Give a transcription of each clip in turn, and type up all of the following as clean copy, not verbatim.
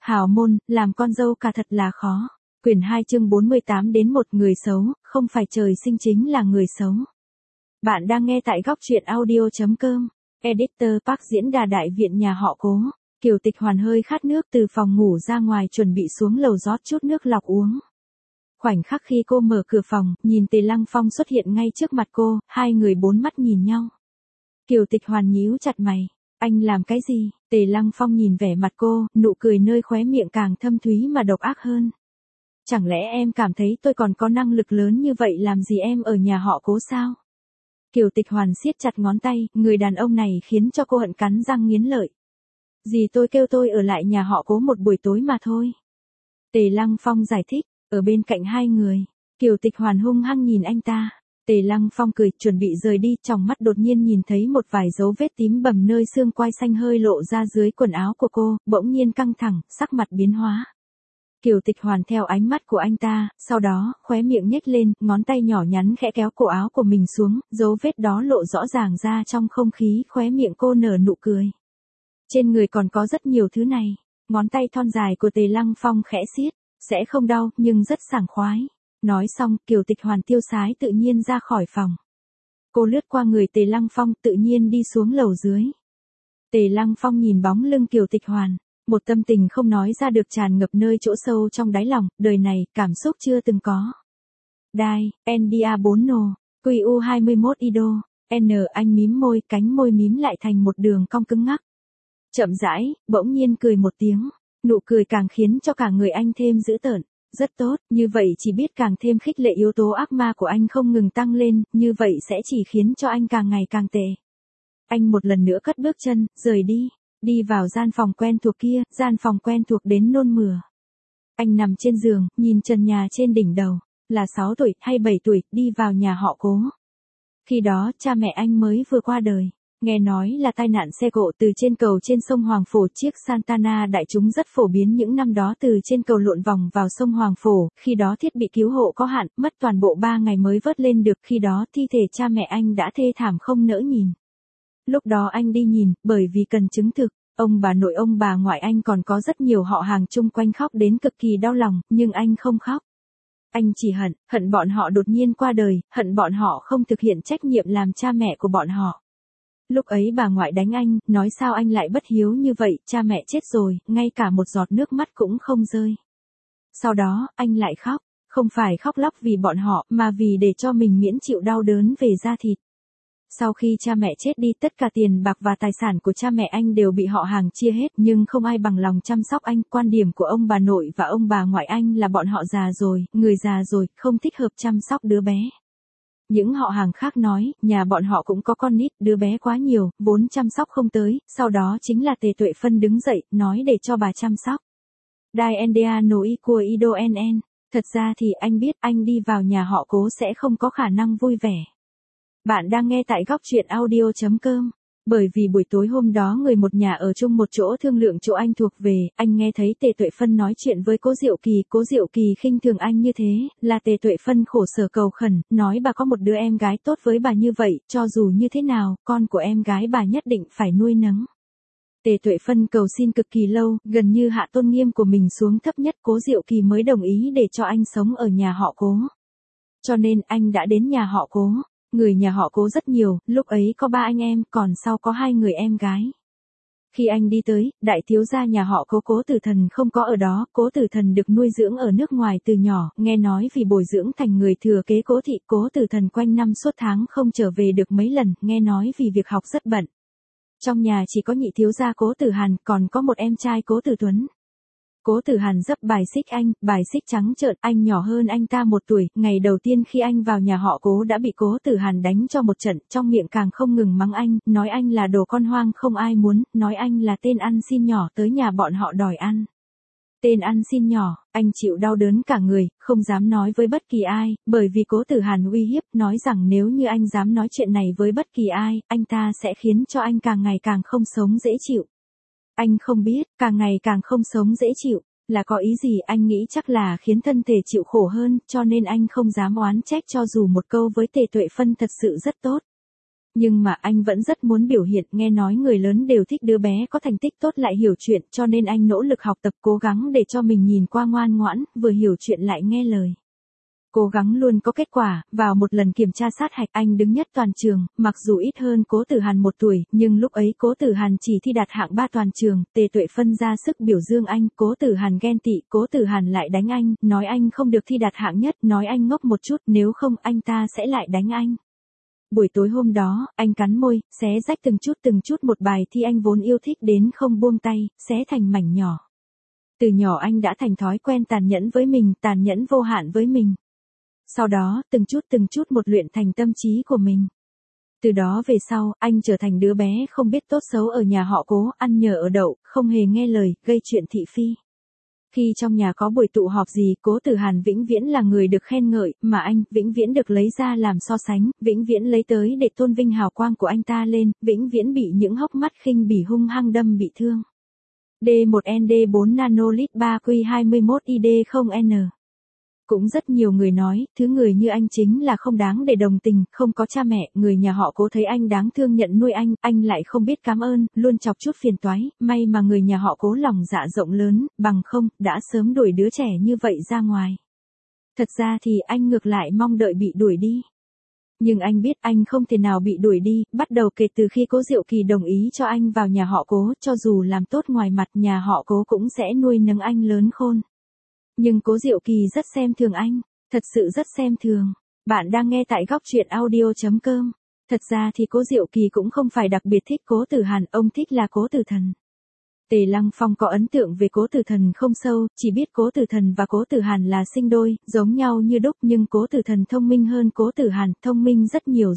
Hào môn, làm con dâu cả thật là khó. Quyển 2 chương 48 đến một người xấu, không phải trời sinh chính là người xấu. Bạn đang nghe tại góc truyện audio.com. Editor Park diễn đà đại viện nhà họ Cố. Kiều Tịch Hoàn hơi khát nước từ phòng ngủ ra ngoài chuẩn bị xuống lầu rót chút nước lọc uống. Khoảnh khắc khi cô mở cửa phòng, nhìn Tề Lăng Phong xuất hiện ngay trước mặt cô, hai người bốn mắt nhìn nhau. Kiều Tịch Hoàn nhíu chặt mày. Anh làm cái gì? Tề Lăng Phong nhìn vẻ mặt cô, nụ cười nơi khóe miệng càng thâm thúy mà độc ác hơn. Chẳng lẽ em cảm thấy tôi còn có năng lực lớn như vậy làm gì em ở nhà họ Cố sao? Kiều Tịch Hoàn siết chặt ngón tay, người đàn ông này khiến cho cô hận cắn răng nghiến lợi. Dì tôi kêu tôi ở lại nhà họ Cố một buổi tối mà thôi. Tề Lăng Phong giải thích, ở bên cạnh hai người. Kiều Tịch Hoàn hung hăng nhìn anh ta. Tề Lăng Phong cười, chuẩn bị rời đi, trong mắt đột nhiên nhìn thấy một vài dấu vết tím bầm nơi xương quai xanh hơi lộ ra dưới quần áo của cô, bỗng nhiên căng thẳng, sắc mặt biến hóa. Kiều Tịch Hoàn theo ánh mắt của anh ta, sau đó, khóe miệng nhếch lên, ngón tay nhỏ nhắn khẽ kéo cổ áo của mình xuống, dấu vết đó lộ rõ ràng ra trong không khí, khóe miệng cô nở nụ cười. Trên người còn có rất nhiều thứ này, ngón tay thon dài của Tề Lăng Phong khẽ siết, sẽ không đau, nhưng rất sảng khoái. Nói xong, Kiều Tịch Hoàn tiêu sái tự nhiên ra khỏi phòng. Cô lướt qua người Tề Lăng Phong tự nhiên đi xuống lầu dưới. Tề Lăng Phong nhìn bóng lưng Kiều Tịch Hoàn, một tâm tình không nói ra được tràn ngập nơi chỗ sâu trong đáy lòng, đời này, cảm xúc chưa từng có. Đai, NDA 4 nồ, QU 21 IDO, N anh mím môi, cánh môi mím lại thành một đường cong cứng ngắc. Chậm rãi, bỗng nhiên cười một tiếng, nụ cười càng khiến cho cả người anh thêm dữ tợn. Rất tốt, như vậy chỉ biết càng thêm khích lệ yếu tố ác ma của anh không ngừng tăng lên, như vậy sẽ chỉ khiến cho anh càng ngày càng tệ. Anh một lần nữa cất bước chân, rời đi vào gian phòng quen thuộc kia, gian phòng quen thuộc đến nôn mửa. Anh nằm trên giường, nhìn trần nhà trên đỉnh đầu, là 6 tuổi hay 7 tuổi, đi vào nhà họ Cố. Khi đó, cha mẹ anh mới vừa qua đời. Nghe nói là tai nạn xe cộ từ trên cầu trên sông Hoàng Phổ, chiếc Santana đại chúng rất phổ biến những năm đó, từ trên cầu lộn vòng vào sông Hoàng Phổ, khi đó thiết bị cứu hộ có hạn, mất toàn bộ 3 ngày mới vớt lên được, khi đó thi thể cha mẹ anh đã thê thảm không nỡ nhìn. Lúc đó anh đi nhìn, bởi vì cần chứng thực, ông bà nội ông bà ngoại anh còn có rất nhiều họ hàng chung quanh khóc đến cực kỳ đau lòng, nhưng anh không khóc. Anh chỉ hận bọn họ đột nhiên qua đời, hận bọn họ không thực hiện trách nhiệm làm cha mẹ của bọn họ. Lúc ấy bà ngoại đánh anh, nói sao anh lại bất hiếu như vậy, cha mẹ chết rồi, ngay cả một giọt nước mắt cũng không rơi. Sau đó, anh lại khóc, không phải khóc lóc vì bọn họ, mà vì để cho mình miễn chịu đau đớn về da thịt. Sau khi cha mẹ chết đi, tất cả tiền bạc và tài sản của cha mẹ anh đều bị họ hàng chia hết, nhưng không ai bằng lòng chăm sóc anh. Quan điểm của ông bà nội và ông bà ngoại anh là bọn họ già rồi, người già rồi, không thích hợp chăm sóc đứa bé. Những họ hàng khác nói, nhà bọn họ cũng có con nít, đứa bé quá nhiều, vốn chăm sóc không tới, sau đó chính là Tề Tuệ Phân đứng dậy, nói để cho bà chăm sóc. Đai NDA nối của Ido NN, thật ra thì anh biết anh đi vào nhà họ Cố sẽ không có khả năng vui vẻ. Bạn đang nghe tại góc truyện audio.com. Bởi vì buổi tối hôm đó người một nhà ở chung một chỗ thương lượng chỗ anh thuộc về, anh nghe thấy Tề Tuệ Phân nói chuyện với Cố Diệu Kỳ khinh thường anh như thế, là Tề Tuệ Phân khổ sở cầu khẩn, nói bà có một đứa em gái tốt với bà như vậy, cho dù như thế nào, con của em gái bà nhất định phải nuôi nấng. Tề Tuệ Phân cầu xin cực kỳ lâu, gần như hạ tôn nghiêm của mình xuống thấp nhất, Cố Diệu Kỳ mới đồng ý để cho anh sống ở nhà họ Cố. Cho nên anh đã đến nhà họ Cố. Người nhà họ Cố rất nhiều, lúc ấy có 3 anh em, còn sau có 2 người em gái. Khi anh đi tới, đại thiếu gia nhà họ Cố, Cố Tử Thần không có ở đó, Cố Tử Thần được nuôi dưỡng ở nước ngoài từ nhỏ, nghe nói vì bồi dưỡng thành người thừa kế Cố thị, Cố Tử Thần quanh năm suốt tháng không trở về được mấy lần, nghe nói vì việc học rất bận. Trong nhà chỉ có nhị thiếu gia Cố Tử Hàn, còn có một em trai Cố Tử Tuấn. Cố Tử Hàn rất bài xích anh, bài xích trắng trợn, anh nhỏ hơn anh ta 1 tuổi, ngày đầu tiên khi anh vào nhà họ Cố đã bị Cố Tử Hàn đánh cho một trận, trong miệng càng không ngừng mắng anh, nói anh là đồ con hoang không ai muốn, nói anh là tên ăn xin nhỏ tới nhà bọn họ đòi ăn. Tên ăn xin nhỏ, anh chịu đau đớn cả người, không dám nói với bất kỳ ai, bởi vì Cố Tử Hàn uy hiếp, nói rằng nếu như anh dám nói chuyện này với bất kỳ ai, anh ta sẽ khiến cho anh càng ngày càng không sống dễ chịu. Anh không biết, càng ngày càng không sống dễ chịu, là có ý gì, anh nghĩ chắc là khiến thân thể chịu khổ hơn, cho nên anh không dám oán trách cho dù một câu với Tề Tuệ Phân thật sự rất tốt. Nhưng mà anh vẫn rất muốn biểu hiện, nghe nói người lớn đều thích đứa bé có thành tích tốt lại hiểu chuyện, cho nên anh nỗ lực học tập cố gắng để cho mình nhìn qua ngoan ngoãn, vừa hiểu chuyện lại nghe lời. Cố gắng luôn có kết quả, vào một lần kiểm tra sát hạch anh đứng nhất toàn trường, mặc dù ít hơn Cố Tử Hàn 1 tuổi, nhưng lúc ấy Cố Tử Hàn chỉ thi đạt hạng 3 toàn trường, Tề Tuệ Phân ra sức biểu dương anh, Cố Tử Hàn ghen tị, Cố Tử Hàn lại đánh anh, nói anh không được thi đạt hạng nhất, nói anh ngốc một chút, nếu không anh ta sẽ lại đánh anh. Buổi tối hôm đó, anh cắn môi, xé rách từng chút một bài thi anh vốn yêu thích đến không buông tay, xé thành mảnh nhỏ. Từ nhỏ anh đã thành thói quen tàn nhẫn với mình, tàn nhẫn vô hạn với mình. Sau đó, từng chút một luyện thành tâm trí của mình. Từ đó về sau, anh trở thành đứa bé không biết tốt xấu ở nhà họ Cố, ăn nhờ ở đậu, không hề nghe lời, gây chuyện thị phi. Khi trong nhà có buổi tụ họp gì, Cố Tử Hàn vĩnh viễn là người được khen ngợi, mà anh, vĩnh viễn được lấy ra làm so sánh, vĩnh viễn lấy tới để tôn vinh hào quang của anh ta lên, vĩnh viễn bị những hốc mắt khinh bỉ hung hăng đâm bị thương. D1ND4 nanolit 3Q21ID0N. Cũng rất nhiều người nói, thứ người như anh chính là không đáng để đồng tình, không có cha mẹ, người nhà họ Cố thấy anh đáng thương nhận nuôi anh lại không biết cảm ơn, luôn chọc chút phiền toái, may mà người nhà họ Cố lòng dạ rộng lớn, bằng không, đã sớm đuổi đứa trẻ như vậy ra ngoài. Thật ra thì anh ngược lại mong đợi bị đuổi đi. Nhưng anh biết anh không thể nào bị đuổi đi, bắt đầu kể từ khi Cố Diệu Kỳ đồng ý cho anh vào nhà họ Cố, cho dù làm tốt ngoài mặt nhà họ Cố cũng sẽ nuôi nấng anh lớn khôn. Nhưng Cố Diệu Kỳ rất xem thường anh, thật sự rất xem thường. Bạn đang nghe tại góc truyện audio.com. Thật ra thì Cố Diệu Kỳ cũng không phải đặc biệt thích Cố Tử Hàn, ông thích là Cố Tử Thần. Tề Lăng Phong có ấn tượng về Cố Tử Thần không sâu, chỉ biết Cố Tử Thần và Cố Tử Hàn là sinh đôi, giống nhau như đúc, nhưng Cố Tử Thần thông minh hơn Cố Tử Hàn, thông minh rất nhiều.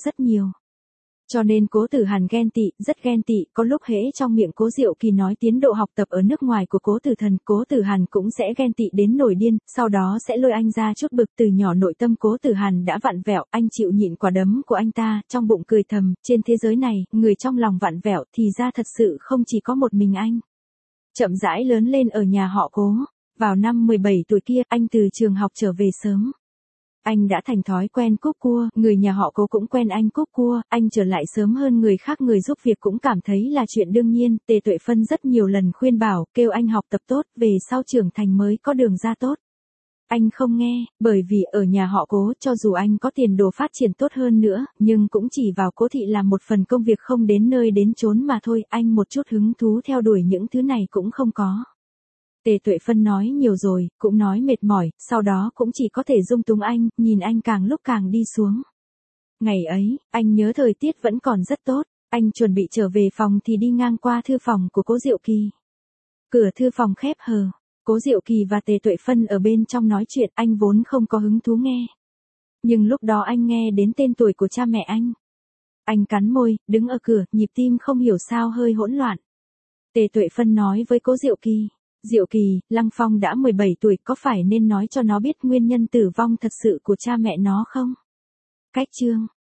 Cho nên Cố Tử Hàn ghen tị, rất ghen tị, có lúc hễ trong miệng Cố Diệu Kỳ nói tiến độ học tập ở nước ngoài của Cố Tử Thần, Cố Tử Hàn cũng sẽ ghen tị đến nổi điên, sau đó sẽ lôi anh ra chút bực. Từ nhỏ nội tâm Cố Tử Hàn đã vặn vẹo, anh chịu nhịn quả đấm của anh ta, trong bụng cười thầm, trên thế giới này, người trong lòng vặn vẹo thì ra thật sự không chỉ có một mình anh. Chậm rãi lớn lên ở nhà họ Cố, vào năm 17 tuổi kia, anh từ trường học trở về sớm. Anh đã thành thói quen cúp cua, người nhà họ Cố cũng quen anh cúp cua, anh trở lại sớm hơn người khác, người giúp việc cũng cảm thấy là chuyện đương nhiên, Tề Tuệ Phân rất nhiều lần khuyên bảo, kêu anh học tập tốt, về sau trưởng thành mới có đường ra tốt. Anh không nghe, bởi vì ở nhà họ Cố, cho dù anh có tiền đồ phát triển tốt hơn nữa, nhưng cũng chỉ vào Cố thị làm một phần công việc không đến nơi đến chốn mà thôi, anh một chút hứng thú theo đuổi những thứ này cũng không có. Tề Tuệ Phân nói nhiều rồi, cũng nói mệt mỏi, sau đó cũng chỉ có thể dung túng anh, nhìn anh càng lúc càng đi xuống. Ngày ấy, anh nhớ thời tiết vẫn còn rất tốt, anh chuẩn bị trở về phòng thì đi ngang qua thư phòng của Cố Diệu Kỳ. Cửa thư phòng khép hờ, Cố Diệu Kỳ và Tề Tuệ Phân ở bên trong nói chuyện, anh vốn không có hứng thú nghe. Nhưng lúc đó anh nghe đến tên tuổi của cha mẹ anh. Anh cắn môi, đứng ở cửa, nhịp tim không hiểu sao hơi hỗn loạn. Tề Tuệ Phân nói với Cố Diệu Kỳ. Diệu Kỳ, Lăng Phong đã 17 tuổi, có phải nên nói cho nó biết nguyên nhân tử vong thật sự của cha mẹ nó không? Cách chương